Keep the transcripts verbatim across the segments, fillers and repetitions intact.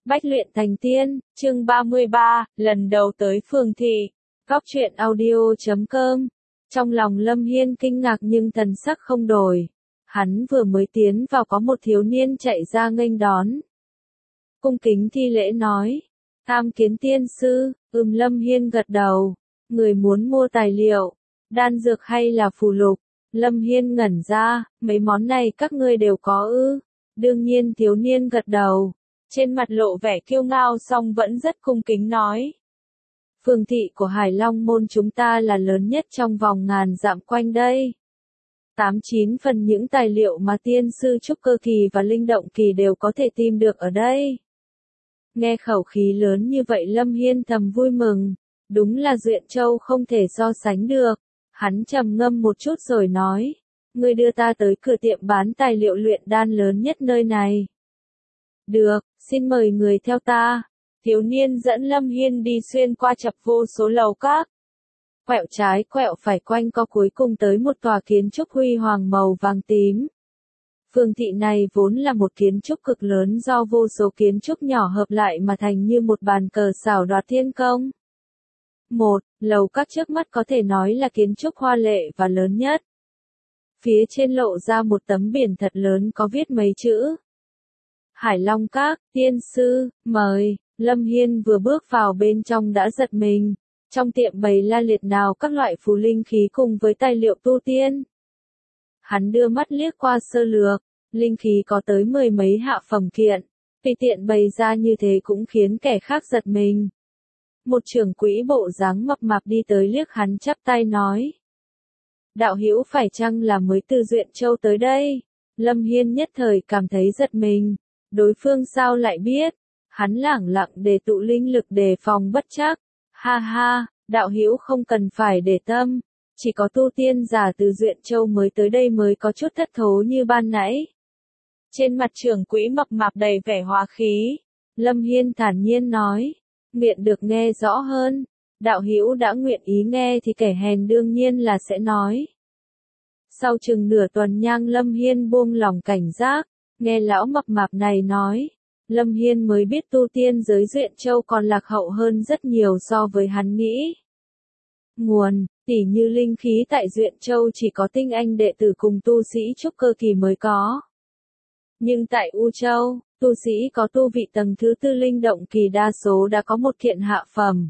Bách luyện thành tiên, chương ba mươi ba, lần đầu tới phường thị. Góc truyện audio chấm com. Trong lòng Lâm Hiên kinh ngạc nhưng thần sắc không đổi. Hắn vừa mới tiến vào có một thiếu niên chạy ra nghênh đón. Cung kính thi lễ nói. Tham kiến tiên sư, ừm Lâm Hiên gật đầu. Người muốn mua tài liệu, đan dược hay là phù lục? Lâm Hiên ngẩn ra, mấy món này các ngươi đều có ư? Đương nhiên thiếu niên gật đầu. Trên mặt lộ vẻ kiêu ngao song vẫn rất cung kính nói. Phường thị của Hải Long môn chúng ta là lớn nhất trong vòng ngàn dặm quanh đây. Tám chín phần những tài liệu mà tiên sư trúc cơ kỳ và linh động kỳ đều có thể tìm được ở đây. Nghe khẩu khí lớn như vậy Lâm Hiên thầm vui mừng. Đúng là Duyện Châu không thể so sánh được. Hắn trầm ngâm một chút rồi nói. Ngươi đưa ta tới cửa tiệm bán tài liệu luyện đan lớn nhất nơi này. Được, xin mời người theo ta. Thiếu niên dẫn Lâm Hiên đi xuyên qua chập vô số lầu các. Quẹo trái quẹo phải quanh co cuối cùng tới một tòa kiến trúc huy hoàng màu vàng tím. Phường thị này vốn là một kiến trúc cực lớn do vô số kiến trúc nhỏ hợp lại mà thành như một bàn cờ xảo đoạt thiên công. Một, lầu các trước mắt có thể nói là kiến trúc hoa lệ và lớn nhất. Phía trên lộ ra một tấm biển thật lớn có viết mấy chữ. Hải Long Các, tiên sư, mời. Lâm Hiên vừa bước vào bên trong đã giật mình. Trong tiệm bày la liệt nào các loại phù linh khí cùng với tài liệu tu tiên. Hắn đưa mắt liếc qua sơ lược, linh khí có tới mười mấy hạ phẩm kiện. Tùy tiện bày ra như thế cũng khiến kẻ khác giật mình. Một trưởng quỹ bộ dáng mập mạp đi tới liếc hắn chắp tay nói. Đạo hữu phải chăng là mới từ Duyện Châu tới đây? Lâm Hiên nhất thời cảm thấy giật mình. Đối phương sao lại biết? Hắn lẳng lặng để tụ linh lực đề phòng bất trắc. Ha ha, đạo hữu không cần phải để tâm. Chỉ có tu tiên giả từ Duyện Châu mới tới đây mới có chút thất thố như ban nãy. Trên mặt trưởng quỹ mập mạp đầy vẻ hòa khí. Lâm Hiên thản nhiên nói. Nguyện được nghe rõ hơn. Đạo hữu đã nguyện ý nghe thì kẻ hèn đương nhiên là sẽ nói. Sau chừng nửa tuần nhang Lâm Hiên buông lỏng cảnh giác. Nghe lão mập mạp này nói. Lâm Hiên mới biết tu tiên giới Duyện Châu còn lạc hậu hơn rất nhiều so với hắn nghĩ. Nguồn, tỉ như linh khí tại Duyện Châu chỉ có tinh anh đệ tử cùng tu sĩ trúc cơ kỳ mới có. Nhưng tại U Châu, tu sĩ có tu vị tầng thứ tư linh động kỳ đa số đã có một kiện hạ phẩm.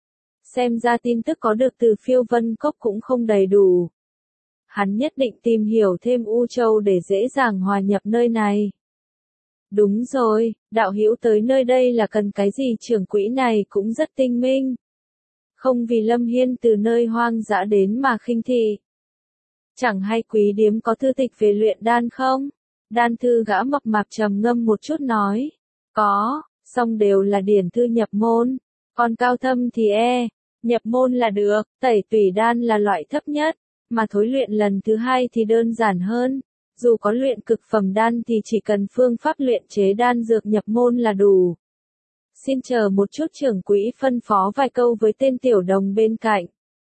Xem ra tin tức có được từ Phiêu Vân Cốc cũng không đầy đủ. Hắn nhất định tìm hiểu thêm U Châu để dễ dàng hòa nhập nơi này. Đúng rồi, đạo hữu tới nơi đây là cần cái gì trưởng quỹ này cũng rất tinh minh. Không vì Lâm Hiên từ nơi hoang dã đến mà khinh thị. Chẳng hay quý điếm có thư tịch về luyện đan không? Đan thư gã mập mạp trầm ngâm một chút nói. Có, song đều là điển thư nhập môn. Còn cao thâm thì e, nhập môn là được, tẩy tủy đan là loại thấp nhất. Mà thối luyện lần thứ hai thì đơn giản hơn. Dù có luyện cực phẩm đan thì chỉ cần phương pháp luyện chế đan dược nhập môn là đủ. Xin chờ một chút trưởng quỹ phân phó vài câu với tên tiểu đồng bên cạnh.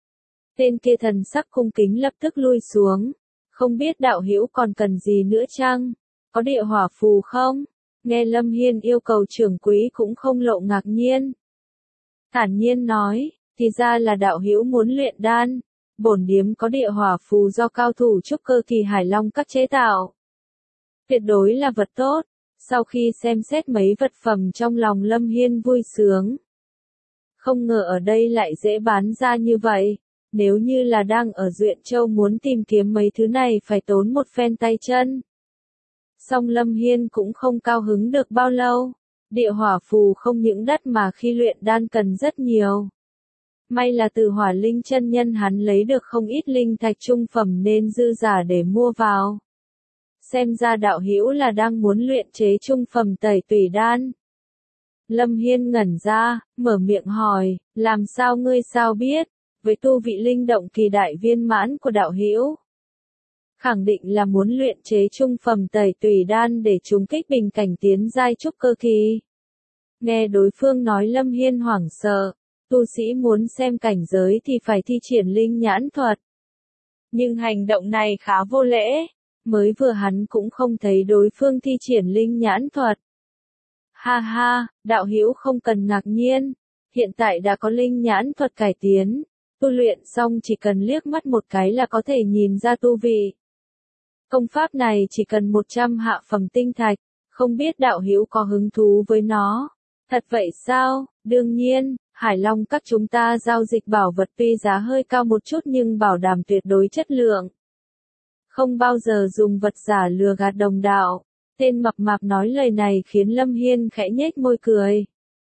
Tên kia thần sắc cung kính lập tức lui xuống. Không biết đạo hữu còn cần gì nữa chăng? Có địa hỏa phù không? Nghe Lâm Hiên yêu cầu trưởng quỹ cũng không lộ ngạc nhiên. Thản nhiên nói, thì ra là đạo hữu muốn luyện đan. Bổn điếm có địa hỏa phù do cao thủ trúc cơ kỳ Hải Long Các chế tạo. Tuyệt đối là vật tốt. Sau khi xem xét mấy vật phẩm trong lòng Lâm Hiên vui sướng. Không ngờ ở đây lại dễ bán ra như vậy. Nếu như là đang ở Duyện Châu muốn tìm kiếm mấy thứ này phải tốn một phen tay chân. Song Lâm Hiên cũng không cao hứng được bao lâu. Địa hỏa phù không những đắt mà khi luyện đan cần rất nhiều. May là từ Hỏa Linh chân nhân hắn lấy được không ít linh thạch trung phẩm nên dư giả để mua vào. Xem ra đạo hữu là đang muốn luyện chế trung phẩm tẩy tủy đan. Lâm Hiên ngẩn ra, mở miệng hỏi, làm sao ngươi sao biết, với tu vị linh động kỳ đại viên mãn của đạo hữu. Khẳng định là muốn luyện chế trung phẩm tẩy tủy đan để trúng kích bình cảnh tiến giai trúc cơ kỳ. Nghe đối phương nói Lâm Hiên hoảng sợ. Tu sĩ muốn xem cảnh giới thì phải thi triển linh nhãn thuật. Nhưng hành động này khá vô lễ. Mới vừa hắn cũng không thấy đối phương thi triển linh nhãn thuật. Ha ha, đạo hữu không cần ngạc nhiên, hiện tại đã có linh nhãn thuật cải tiến, tu luyện xong chỉ cần liếc mắt một cái là có thể nhìn ra tu vị. Công pháp này chỉ cần một trăm hạ phẩm tinh thạch, không biết đạo hữu có hứng thú với nó. Thật vậy sao? Đương nhiên, Hải Long các chúng ta giao dịch bảo vật tuy giá hơi cao một chút nhưng bảo đảm tuyệt đối chất lượng. Không bao giờ dùng vật giả lừa gạt đồng đạo. Tên mập mạp nói lời này khiến Lâm Hiên khẽ nhếch môi cười.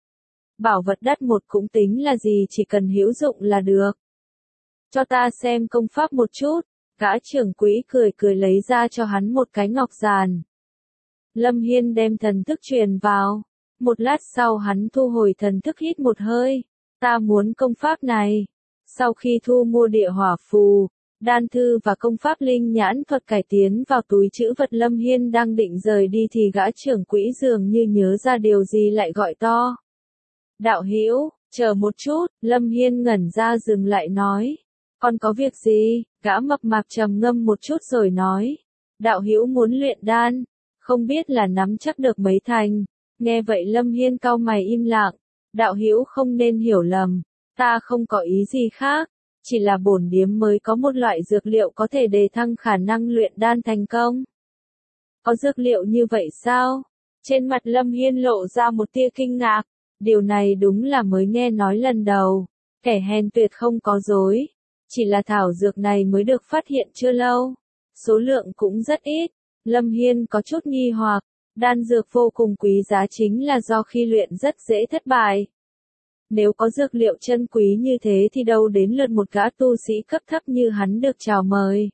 Bảo vật đắt một cũng tính là gì, chỉ cần hữu dụng là được. Cho ta xem công pháp một chút. Gã trưởng quỹ cười cười lấy ra cho hắn một cái ngọc giàn. Lâm Hiên đem thần thức truyền vào. Một lát sau hắn thu hồi thần thức hít một hơi. Ta muốn công pháp này. Sau khi thu mua địa hỏa phù, đan thư và công pháp linh nhãn thuật cải tiến vào túi trữ vật, Lâm Hiên đang định rời đi thì gã trưởng quỹ dường như nhớ ra điều gì lại gọi to. Đạo hữu, chờ một chút, Lâm Hiên ngẩn ra dừng lại nói. Còn có việc gì? Gã mập mạp trầm ngâm một chút rồi nói. Đạo hữu muốn luyện đan, không biết là nắm chắc được mấy thành. Nghe vậy Lâm Hiên cau mày im lặng. Đạo hữu không nên hiểu lầm, ta không có ý gì khác. Chỉ là bổn điếm mới có một loại dược liệu có thể đề thăng khả năng luyện đan thành công. Có dược liệu như vậy sao? Trên mặt Lâm Hiên lộ ra một tia kinh ngạc. Điều này đúng là mới nghe nói lần đầu. Kẻ hèn tuyệt không có dối. Chỉ là thảo dược này mới được phát hiện chưa lâu. Số lượng cũng rất ít. Lâm Hiên có chút nghi hoặc. Đan dược vô cùng quý giá chính là do khi luyện rất dễ thất bại. Nếu có dược liệu chân quý như thế thì đâu đến lượt một gã tu sĩ cấp thấp như hắn được chào mời.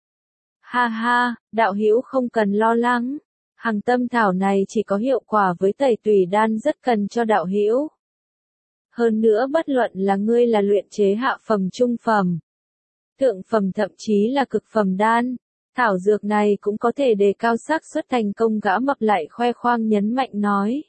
Ha ha, đạo hữu không cần lo lắng. Hằng tâm thảo này chỉ có hiệu quả với tẩy tùy đan, rất cần cho đạo hữu. Hơn nữa bất luận là ngươi là luyện chế hạ phẩm, trung phẩm, thượng phẩm thậm chí là cực phẩm đan, thảo dược này cũng có thể đề cao xác suất thành công. Gã mập lại khoe khoang nhấn mạnh nói.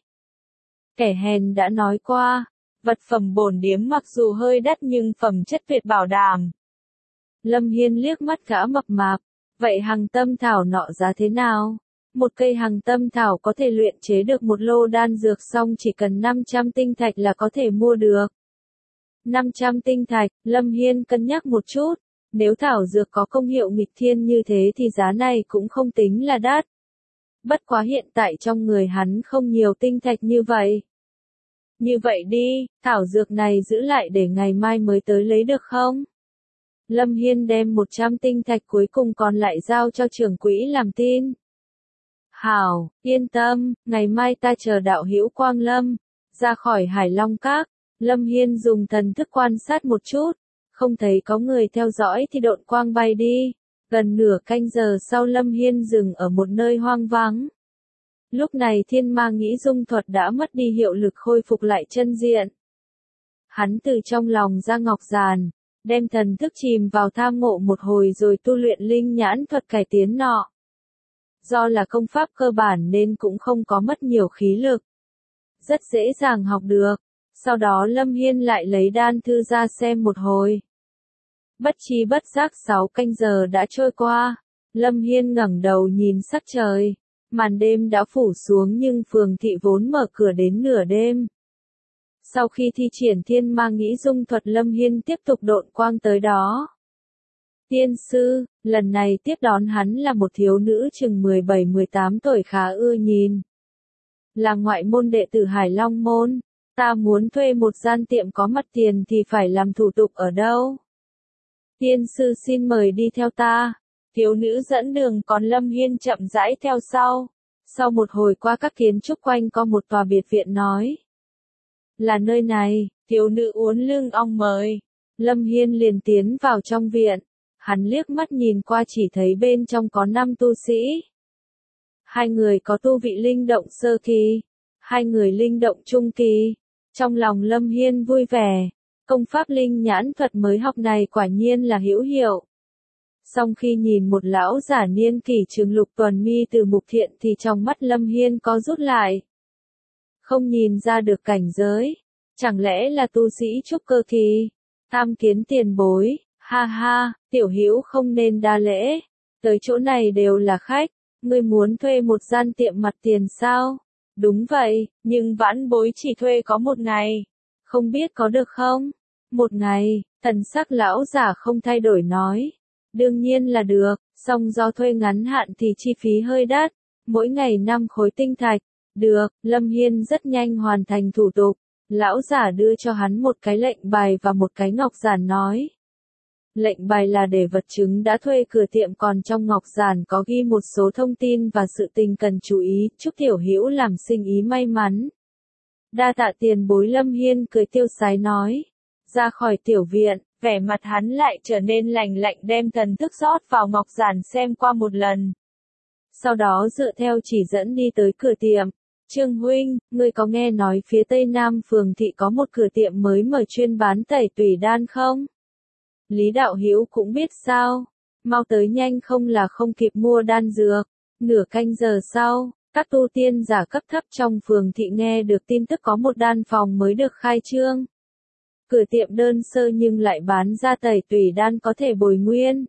Kẻ hèn đã nói qua, vật phẩm bổn điếm mặc dù hơi đắt nhưng phẩm chất tuyệt bảo đảm. Lâm Hiên liếc mắt gã mập mạp. Vậy hằng tâm thảo nọ giá thế nào? Một cây hằng tâm thảo có thể luyện chế được một lô đan dược, xong chỉ cần năm trăm tinh thạch là có thể mua được. năm trăm tinh thạch, Lâm Hiên cân nhắc một chút. Nếu thảo dược có công hiệu nghịch thiên như thế thì giá này cũng không tính là đắt. Bất quá hiện tại trong người hắn không nhiều tinh thạch như vậy. Như vậy đi, thảo dược này giữ lại để ngày mai mới tới lấy được không? Lâm Hiên đem một trăm tinh thạch cuối cùng còn lại giao cho trưởng quỹ làm tin. Hảo, yên tâm, ngày mai ta chờ đạo hữu quang lâm. Ra khỏi Hải Long Các, Lâm Hiên dùng thần thức quan sát một chút. Không thấy có người theo dõi thì độn quang bay đi. Gần nửa canh giờ sau Lâm Hiên dừng ở một nơi hoang vắng. Lúc này thiên ma nghĩ dung thuật đã mất đi hiệu lực, khôi phục lại chân diện. Hắn từ trong lòng ra ngọc giàn, đem thần thức chìm vào tham ngộ một hồi rồi tu luyện linh nhãn thuật cải tiến nọ. Do là công pháp cơ bản nên cũng không có mất nhiều khí lực. Rất dễ dàng học được. Sau đó Lâm Hiên lại lấy đan thư ra xem một hồi. Bất chi bất giác sáu canh giờ đã trôi qua. Lâm Hiên ngẩng đầu nhìn sắc trời. Màn đêm đã phủ xuống nhưng phường thị vốn mở cửa đến nửa đêm. Sau khi thi triển thiên ma nghĩ dung thuật, Lâm Hiên tiếp tục độn quang tới đó. Tiên sư, lần này tiếp đón hắn là một thiếu nữ chừng mười bảy mười tám tuổi khá ưa nhìn. Là ngoại môn đệ tử Hải Long môn. Ta muốn thuê một gian tiệm có mặt tiền thì phải làm thủ tục ở đâu? Tiên sư xin mời đi theo ta. Thiếu nữ dẫn đường, còn Lâm Hiên chậm rãi theo sau. Sau một hồi qua các kiến trúc quanh có một tòa biệt viện nói. Là nơi này, thiếu nữ uốn lưng ong mời. Lâm Hiên liền tiến vào trong viện. Hắn liếc mắt nhìn qua chỉ thấy bên trong có năm tu sĩ. Hai người có tu vị linh động sơ kỳ, hai người linh động trung kỳ. Trong lòng Lâm Hiên vui vẻ. Công pháp linh nhãn thuật mới học này quả nhiên là hữu hiệu. Song khi nhìn một lão giả niên kỷ chừng lục tuần mi từ mục thiện thì trong mắt Lâm Hiên có rút lại. Không nhìn ra được cảnh giới. Chẳng lẽ là tu sĩ trúc cơ kỳ? Tham kiến tiền bối. Ha ha, tiểu hữu không nên đa lễ. Tới chỗ này đều là khách. Ngươi muốn thuê một gian tiệm mặt tiền sao? Đúng vậy, nhưng vãn bối chỉ thuê có một ngày. Không biết có được không? Một ngày, thần sắc lão giả không thay đổi nói. Đương nhiên là được, song do thuê ngắn hạn thì chi phí hơi đắt. Mỗi ngày năm khối tinh thạch. Được, Lâm Hiên rất nhanh hoàn thành thủ tục. Lão giả đưa cho hắn một cái lệnh bài và một cái ngọc giản nói. Lệnh bài là để vật chứng đã thuê cửa tiệm, còn trong ngọc giản có ghi một số thông tin và sự tình cần chú ý, chúc tiểu hữu làm sinh ý may mắn. Đa tạ tiền bối. Lâm Hiên cười tiêu sái nói. Ra khỏi tiểu viện, vẻ mặt hắn lại trở nên lạnh lạnh, đem thần thức rót vào ngọc giản xem qua một lần. Sau đó dựa theo chỉ dẫn đi tới cửa tiệm. Trương huynh, ngươi có nghe nói phía tây nam phường thị có một cửa tiệm mới mở chuyên bán tẩy tủy đan không? Lý đạo hữu cũng biết sao? Mau tới nhanh không là không kịp mua đan dược. Nửa canh giờ sau, các tu tiên giả cấp thấp trong phường thị nghe được tin tức có một đan phòng mới được khai trương. Cửa tiệm đơn sơ nhưng lại bán ra tẩy tủy đan có thể bồi nguyên,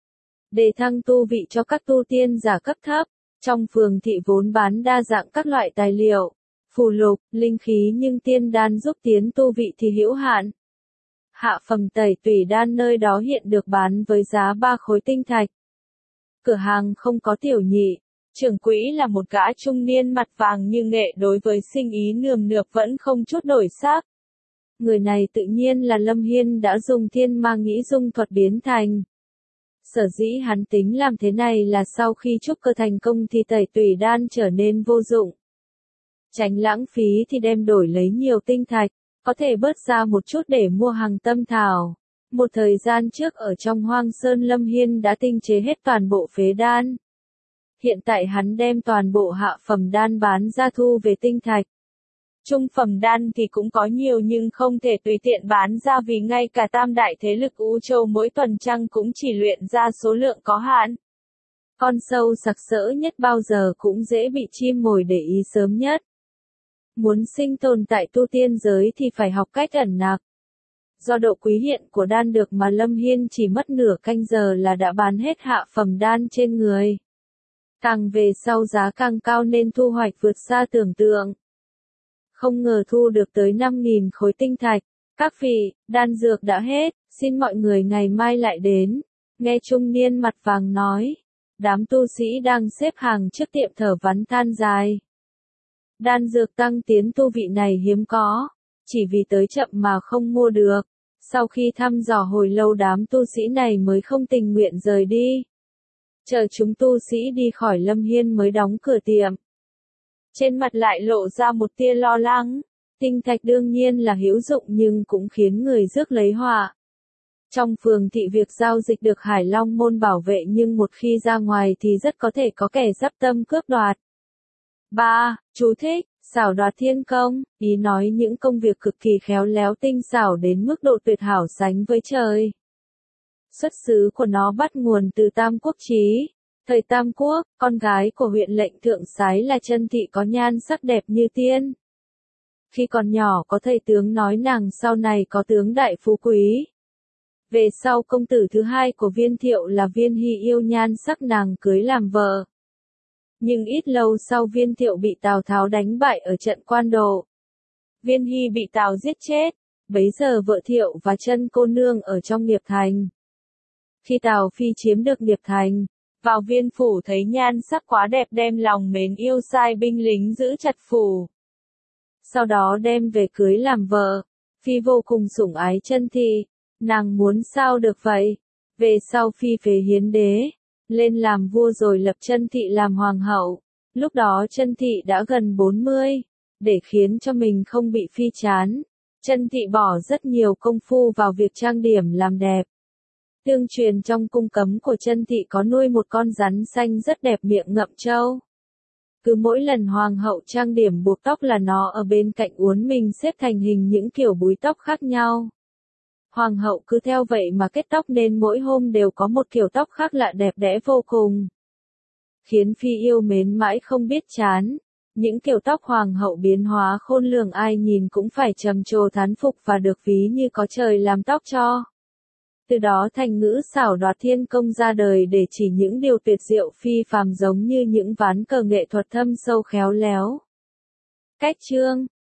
để thăng tu vị cho các tu tiên giả cấp thấp. Trong phường thị vốn bán đa dạng các loại tài liệu, phù lục, linh khí, nhưng tiên đan giúp tiến tu vị thì hữu hạn. Hạ phẩm tẩy tủy đan nơi đó hiện được bán với giá ba khối tinh thạch. Cửa hàng không có tiểu nhị, trưởng quỹ là một gã trung niên mặt vàng như nghệ, đối với sinh ý nườm nượp vẫn không chút đổi sắc. Người này tự nhiên là Lâm Hiên đã dùng thiên ma nghĩ dung thuật biến thành. Sở dĩ hắn tính làm thế này là sau khi trúc cơ thành công thì tẩy tủy đan trở nên vô dụng. Tránh lãng phí thì đem đổi lấy nhiều tinh thạch, có thể bớt ra một chút để mua hàng tâm thảo. Một thời gian trước ở trong Hoang Sơn, Lâm Hiên đã tinh chế hết toàn bộ phế đan. Hiện tại hắn đem toàn bộ hạ phẩm đan bán ra thu về tinh thạch. Trung phẩm đan thì cũng có nhiều nhưng không thể tùy tiện bán ra, vì ngay cả tam đại thế lực U Châu mỗi tuần trăng cũng chỉ luyện ra số lượng có hạn. Con sâu sặc sỡ nhất bao giờ cũng dễ bị chim mồi để ý sớm nhất. Muốn sinh tồn tại tu tiên giới thì phải học cách ẩn nặc. Do độ quý hiện của đan được mà Lâm Hiên chỉ mất nửa canh giờ là đã bán hết hạ phẩm đan trên người. Càng về sau giá càng cao nên thu hoạch vượt xa tưởng tượng. Không ngờ thu được tới năm nghìn khối tinh thạch. Các vị, đan dược đã hết, xin mọi người ngày mai lại đến. Nghe trung niên mặt vàng nói. Đám tu sĩ đang xếp hàng trước tiệm thở vắn than dài. Đan dược tăng tiến tu vị này hiếm có, chỉ vì tới chậm mà không mua được. Sau khi thăm dò hồi lâu, đám tu sĩ này mới không tình nguyện rời đi. Chờ chúng tu sĩ đi khỏi, Lâm Hiên mới đóng cửa tiệm. Trên mặt lại lộ ra một tia lo lắng. Tinh thạch đương nhiên là hữu dụng nhưng cũng khiến người rước lấy họa. Trong phường thị việc giao dịch được Hải Long môn bảo vệ, nhưng một khi ra ngoài thì rất có thể có kẻ giáp tâm cướp đoạt. ba. Chú thích, xảo đoạt thiên công, ý nói những công việc cực kỳ khéo léo tinh xảo đến mức độ tuyệt hảo sánh với trời. Xuất xứ của nó bắt nguồn từ Tam Quốc Chí. Thời Tam Quốc, con gái của huyện lệnh Thượng Sái là Chân Thị có nhan sắc đẹp như tiên. Khi còn nhỏ có thầy tướng nói nàng sau này có tướng đại phú quý. Về sau công tử thứ hai của Viên Thiệu là Viên Hy yêu nhan sắc nàng cưới làm vợ. Nhưng ít lâu sau Viên Thiệu bị Tào Tháo đánh bại ở trận Quan Độ. Viên Hy bị Tào giết chết, bấy giờ vợ Thiệu và Chân cô nương ở trong Nghiệp Thành. Khi Tào Phi chiếm được Nghiệp Thành, vào viên phủ thấy nhan sắc quá đẹp đem lòng mến yêu, sai binh lính giữ chặt phủ. Sau đó đem về cưới làm vợ. Phi vô cùng sủng ái Chân Thị, nàng muốn sao được vậy. Về sau Phi phế Hiến Đế, lên làm vua rồi lập Chân Thị làm hoàng hậu. Lúc đó Chân Thị đã gần bốn mươi, để khiến cho mình không bị Phi chán. Chân Thị bỏ rất nhiều công phu vào việc trang điểm làm đẹp. Tương truyền trong cung cấm của Chân Thị có nuôi một con rắn xanh rất đẹp miệng ngậm trâu. Cứ mỗi lần hoàng hậu trang điểm buộc tóc là nó ở bên cạnh uốn mình xếp thành hình những kiểu búi tóc khác nhau. Hoàng hậu cứ theo vậy mà kết tóc nên mỗi hôm đều có một kiểu tóc khác lạ đẹp đẽ vô cùng. Khiến Phi yêu mến mãi không biết chán. Những kiểu tóc hoàng hậu biến hóa khôn lường, ai nhìn cũng phải trầm trồ thán phục và được ví như có trời làm tóc cho. Từ đó thành ngữ xảo đoạt thiên công ra đời để chỉ những điều tuyệt diệu phi phàm giống như những ván cờ nghệ thuật thâm sâu khéo léo. Cách chương